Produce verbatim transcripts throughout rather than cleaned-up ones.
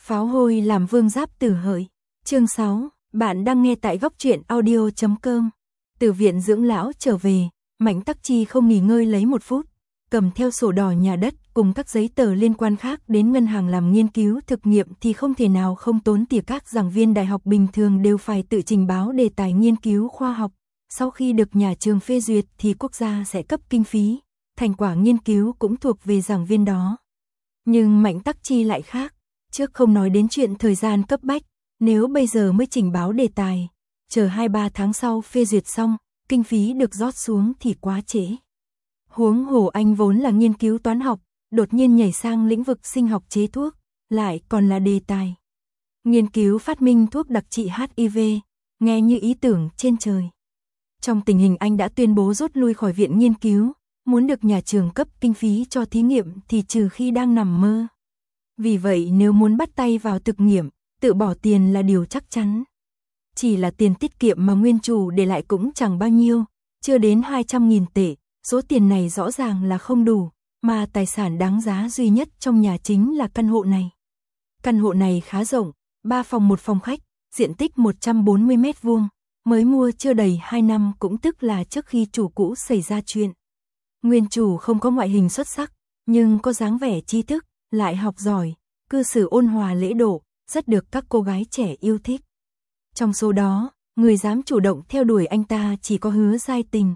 Pháo hôi làm vương giáp tử hợi. Chương sáu, bạn đang nghe tại góc truyện audio chấm com. Từ viện dưỡng lão trở về, Mạnh Tắc Chi không nghỉ ngơi lấy một phút, cầm theo sổ đỏ nhà đất cùng các giấy tờ liên quan khác đến ngân hàng làm nghiên cứu thực nghiệm thì không thể nào không tốn tiền. Các giảng viên đại học bình thường đều phải tự trình báo đề tài nghiên cứu khoa học, sau khi được nhà trường phê duyệt thì quốc gia sẽ cấp kinh phí, thành quả nghiên cứu cũng thuộc về giảng viên đó. Nhưng Mạnh Tắc Chi lại khác, trước không nói đến chuyện thời gian cấp bách, nếu bây giờ mới trình báo đề tài, chờ hai ba tháng sau phê duyệt xong, kinh phí được rót xuống thì quá trễ. Huống hồ anh vốn là nghiên cứu toán học, đột nhiên nhảy sang lĩnh vực sinh học chế thuốc, lại còn là đề tài nghiên cứu phát minh thuốc đặc trị H I V, nghe như ý tưởng trên trời. Trong tình hình anh đã tuyên bố rút lui khỏi viện nghiên cứu, muốn được nhà trường cấp kinh phí cho thí nghiệm thì trừ khi đang nằm mơ. Vì vậy nếu muốn bắt tay vào thực nghiệm, tự bỏ tiền là điều chắc chắn. Chỉ là tiền tiết kiệm mà nguyên chủ để lại cũng chẳng bao nhiêu, chưa đến hai trăm nghìn tệ, số tiền này rõ ràng là không đủ, mà tài sản đáng giá duy nhất trong nhà chính là căn hộ này. Căn hộ này khá rộng, ba phòng một phòng khách, diện tích một trăm bốn mươi mét vuông, mới mua chưa đầy hai năm, cũng tức là trước khi chủ cũ xảy ra chuyện. Nguyên chủ không có ngoại hình xuất sắc, nhưng có dáng vẻ tri thức, lại học giỏi, cư xử ôn hòa lễ độ, rất được các cô gái trẻ yêu thích. Trong số đó, người dám chủ động theo đuổi anh ta chỉ có Hứa Giai Tình.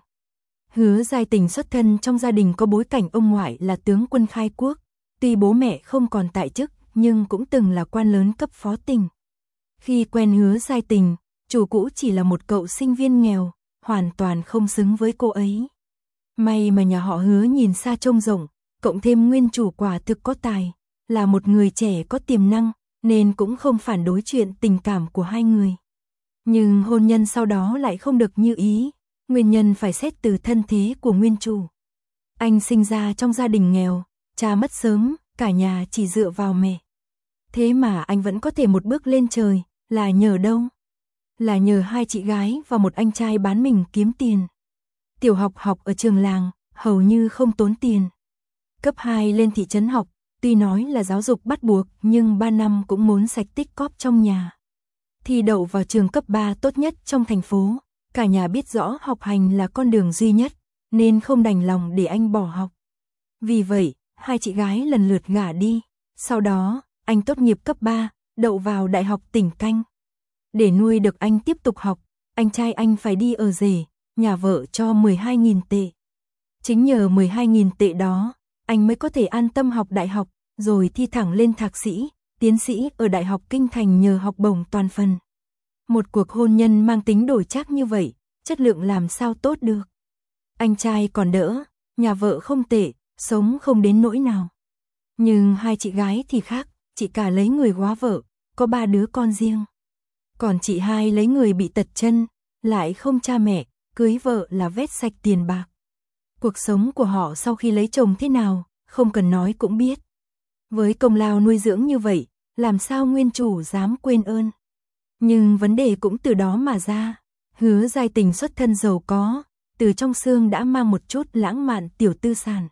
Hứa Giai Tình xuất thân trong gia đình có bối cảnh ông ngoại là tướng quân khai quốc, tuy bố mẹ không còn tại chức nhưng cũng từng là quan lớn cấp phó tỉnh. Khi quen Hứa Giai Tình, chủ cũ chỉ là một cậu sinh viên nghèo, hoàn toàn không xứng với cô ấy. May mà nhà họ Hứa nhìn xa trông rộng, cộng thêm nguyên chủ quả thực có tài, là một người trẻ có tiềm năng, nên cũng không phản đối chuyện tình cảm của hai người. Nhưng hôn nhân sau đó lại không được như ý, nguyên nhân phải xét từ thân thế của nguyên chủ. Anh sinh ra trong gia đình nghèo, cha mất sớm, cả nhà chỉ dựa vào mẹ. Thế mà anh vẫn có thể một bước lên trời, là nhờ đâu? Là nhờ hai chị gái và một anh trai bán mình kiếm tiền. Tiểu học học ở trường làng, hầu như không tốn tiền. Cấp hai lên thị trấn học, tuy nói là giáo dục bắt buộc nhưng ba năm cũng muốn sạch tích cóp trong nhà. Thi đậu vào trường cấp ba tốt nhất trong thành phố, cả nhà biết rõ học hành là con đường duy nhất, nên không đành lòng để anh bỏ học. Vì vậy, hai chị gái lần lượt gả đi, sau đó, anh tốt nghiệp cấp ba, đậu vào Đại học Tỉnh Canh. Để nuôi được anh tiếp tục học, anh trai anh phải đi ở rể, nhà vợ cho mười hai nghìn tệ. Chính nhờ mười hai nghìn tệ đó, anh mới có thể an tâm học đại học, rồi thi thẳng lên thạc sĩ, tiến sĩ ở Đại học Kinh Thành nhờ học bổng toàn phần. Một cuộc hôn nhân mang tính đổi trác như vậy, chất lượng làm sao tốt được. Anh trai còn đỡ, nhà vợ không tệ, sống không đến nỗi nào. Nhưng hai chị gái thì khác, chị cả lấy người góa vợ, có ba đứa con riêng. Còn chị hai lấy người bị tật chân, lại không cha mẹ, cưới vợ là vét sạch tiền bạc. Cuộc sống của họ sau khi lấy chồng thế nào, không cần nói cũng biết. Với công lao nuôi dưỡng như vậy, làm sao nguyên chủ dám quên ơn. Nhưng vấn đề cũng từ đó mà ra. Hứa Giai Tình xuất thân giàu có, từ trong xương đã mang một chút lãng mạn tiểu tư sản.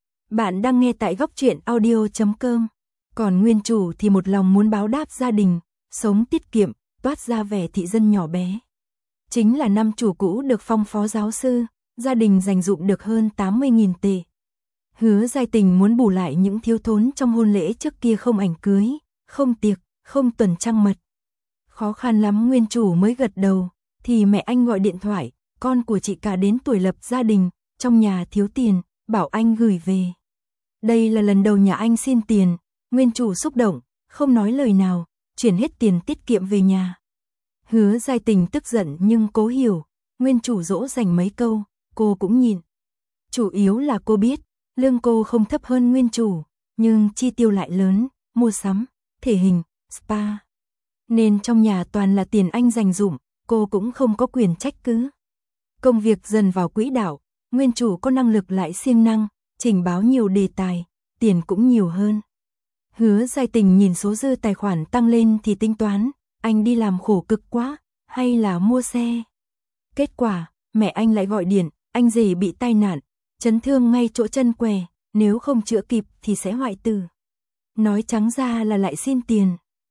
Bạn đang nghe tại góc truyện audio chấm com. Còn nguyên chủ thì một lòng muốn báo đáp gia đình, sống tiết kiệm, toát ra vẻ thị dân nhỏ bé. Chính là năm chủ cũ được phong phó giáo sư, gia đình dành dụm được hơn tám mươi nghìn tệ. Hứa Giai Tình muốn bù lại những thiếu thốn trong hôn lễ trước kia, không ảnh cưới, không tiệc, không tuần trăng mật. Khó khăn lắm nguyên chủ mới gật đầu, thì mẹ anh gọi điện thoại, con của chị cả đến tuổi lập gia đình, trong nhà thiếu tiền, bảo anh gửi về. Đây là lần đầu nhà anh xin tiền, nguyên chủ xúc động, không nói lời nào, chuyển hết tiền tiết kiệm về nhà. Hứa Giai Tình tức giận nhưng cố hiểu, nguyên chủ dỗ dành mấy câu, cô cũng nhịn. Chủ yếu là cô biết, lương cô không thấp hơn nguyên chủ, nhưng chi tiêu lại lớn, mua sắm, thể hình, spa. Nên trong nhà toàn là tiền anh dành dụm, cô cũng không có quyền trách cứ. Công việc dần vào quỹ đạo, nguyên chủ có năng lực lại siêng năng, trình báo nhiều đề tài, tiền cũng nhiều hơn. Hứa Giai Tình nhìn số dư tài khoản tăng lên thì tính toán, anh đi làm khổ cực quá, hay là mua xe. Kết quả, mẹ anh lại gọi điện, anh rể bị tai nạn, chấn thương ngay chỗ chân què, nếu không chữa kịp thì sẽ hoại tử. Nói trắng ra là lại xin tiền.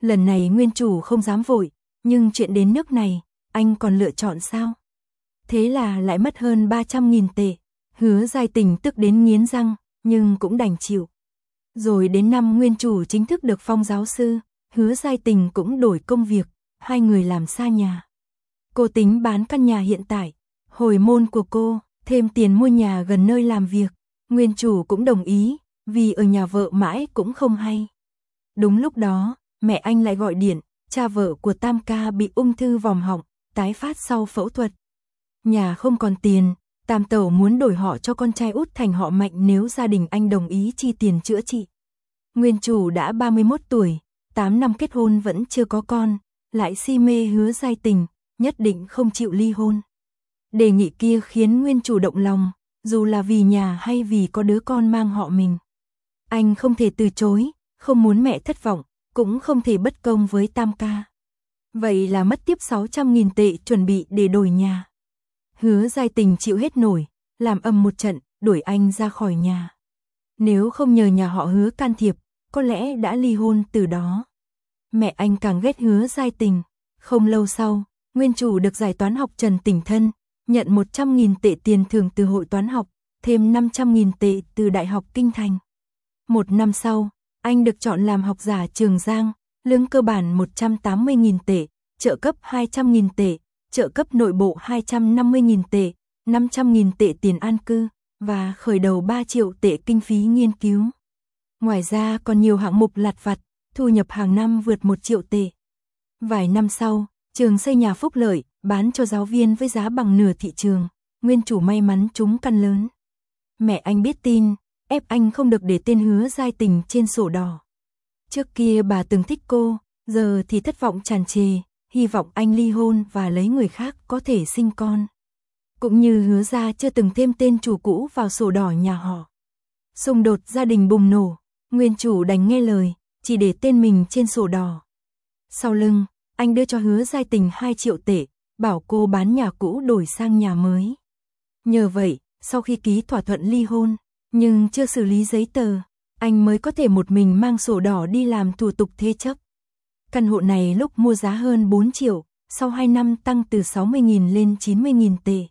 Lần này nguyên chủ không dám vội, nhưng chuyện đến nước này, anh còn lựa chọn sao? Thế là lại mất hơn ba trăm nghìn tệ. Hứa Giai Tình tức đến nghiến răng, nhưng cũng đành chịu. Rồi đến năm nguyên chủ chính thức được phong giáo sư, Hứa Giai Tình cũng đổi công việc, hai người làm xa nhà. Cô tính bán căn nhà hiện tại, hồi môn của cô, thêm tiền mua nhà gần nơi làm việc. Nguyên chủ cũng đồng ý, vì ở nhà vợ mãi cũng không hay. Đúng lúc đó, mẹ anh lại gọi điện, cha vợ của Tam ca bị ung thư vòm họng, tái phát sau phẫu thuật. Nhà không còn tiền, Tam tẩu muốn đổi họ cho con trai út thành họ Mạnh nếu gia đình anh đồng ý chi tiền chữa trị. Nguyên chủ đã ba mươi mốt tuổi, tám năm kết hôn vẫn chưa có con, lại si mê Hứa Giai Tình, nhất định không chịu ly hôn. Đề nghị kia khiến nguyên chủ động lòng, dù là vì nhà hay vì có đứa con mang họ mình. Anh không thể từ chối, không muốn mẹ thất vọng, cũng không thể bất công với Tam ca. Vậy là mất tiếp sáu trăm nghìn tệ chuẩn bị để đổi nhà. Hứa Giai Tình chịu hết nổi, làm ầm một trận, đuổi anh ra khỏi nhà. Nếu không nhờ nhà họ Hứa can thiệp, có lẽ đã ly hôn từ đó. Mẹ anh càng ghét Hứa Giai Tình. Không lâu sau, nguyên chủ được giải toán học Trần Tỉnh Thân, nhận một trăm nghìn tệ tiền thưởng từ hội toán học, thêm năm trăm nghìn tệ từ Đại học Kinh Thành. Một năm sau, anh được chọn làm học giả Trường Giang, lương cơ bản một trăm tám mươi nghìn tệ, trợ cấp hai trăm nghìn tệ, trợ cấp nội bộ hai trăm năm mươi nghìn tệ, năm trăm nghìn tệ tiền an cư, và khởi đầu ba triệu tệ kinh phí nghiên cứu. Ngoài ra còn nhiều hạng mục lặt vặt, thu nhập hàng năm vượt một triệu tệ. Vài năm sau, trường xây nhà phúc lợi, bán cho giáo viên với giá bằng nửa thị trường, nguyên chủ may mắn trúng căn lớn. Mẹ anh biết tin, ép anh không được để tên Hứa Giai Tình trên sổ đỏ. Trước kia bà từng thích cô, giờ thì thất vọng tràn trề, hy vọng anh ly hôn và lấy người khác có thể sinh con. Cũng như Hứa gia chưa từng thêm tên chủ cũ vào sổ đỏ nhà họ. Xung đột gia đình bùng nổ, nguyên chủ đành nghe lời, chỉ để tên mình trên sổ đỏ. Sau lưng, anh đưa cho Hứa Giai Tình hai triệu tệ, bảo cô bán nhà cũ đổi sang nhà mới. Nhờ vậy, sau khi ký thỏa thuận ly hôn, nhưng chưa xử lý giấy tờ, anh mới có thể một mình mang sổ đỏ đi làm thủ tục thế chấp. Căn hộ này lúc mua giá hơn bốn triệu, sau hai năm tăng từ sáu mươi nghìn lên chín mươi nghìn tệ.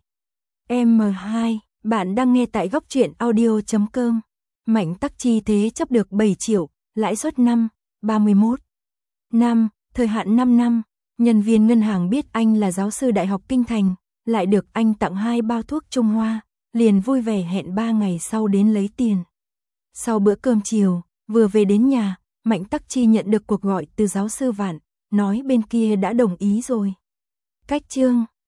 em hai, bạn đang nghe tại góc truyện audio chấm com. Mạnh Tắc Chi thế chấp được bảy triệu, lãi suất năm, ba mươi mốt năm, thời hạn năm năm. Nhân viên ngân hàng biết anh là giáo sư Đại học Kinh Thành, lại được anh tặng hai bao thuốc Trung Hoa, liền vui vẻ hẹn ba ngày sau đến lấy tiền. Sau bữa cơm chiều, vừa về đến nhà, Mạnh Tắc Chi nhận được cuộc gọi từ giáo sư Vạn, nói bên kia đã đồng ý rồi. Cách chương